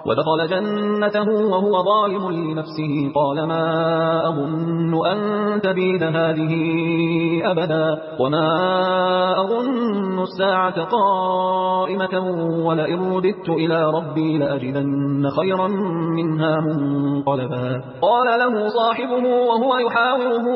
ودخل جنته وهو ظالم لنفسه قال ما أظن أن تبيد هذه أبدا وما أظن الساعة قائمة ولئن رددت إلى ربي لأجدن خيرا منها منقلبا. قال له صاحبه وهو يحاوره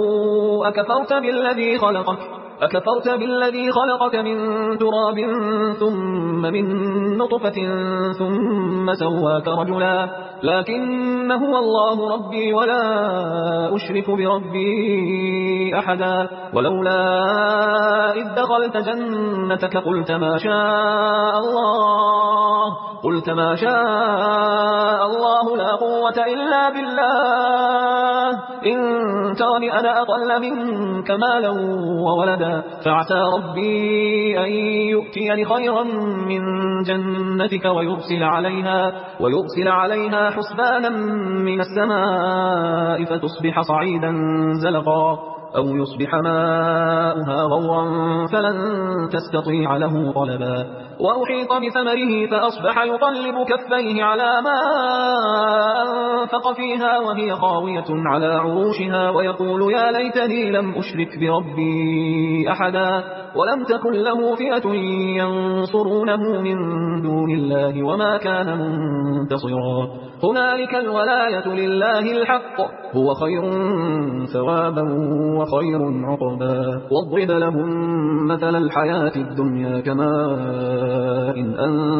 أكفرت بالذي خلقك من تراب ثم من نطفة ثم سواك رجلا لكن هو الله ربي ولا أشرك بربي أحدا. ولولا إذ دخلت جنتك قلت ما شاء الله لا قوة إلا بالله إن ترني أنا أقل منك مالا وولدا فعسى ربي أن يؤتيني خيرا من جنتك ويرسل عليها حسبانا من السماء فتصبح صعيدا زلقا أو يصبح ماؤها غورا فلن تستطيع له طلبا. وأحيط بثمره فأصبح يقلب كفيه على ما أنفق فيها وهي خاوية على عروشها ويقول يا ليتني لم أشرك بربي أحدا ولم تكن له فئة ينصرونه من دون الله وما كان منتصرا. هنالك الولاية لله الحق هو خير ثوابا وخير عقبا. واضرب لهم مثل الحياة الدنيا كماء إن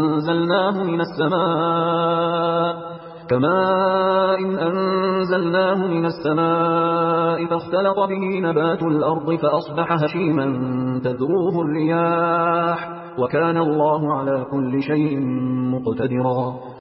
أنزلناه من السماء فاختلط به نبات الأرض فأصبح هشيما تذروه الرياح وكان الله على كل شيء مقتدرا.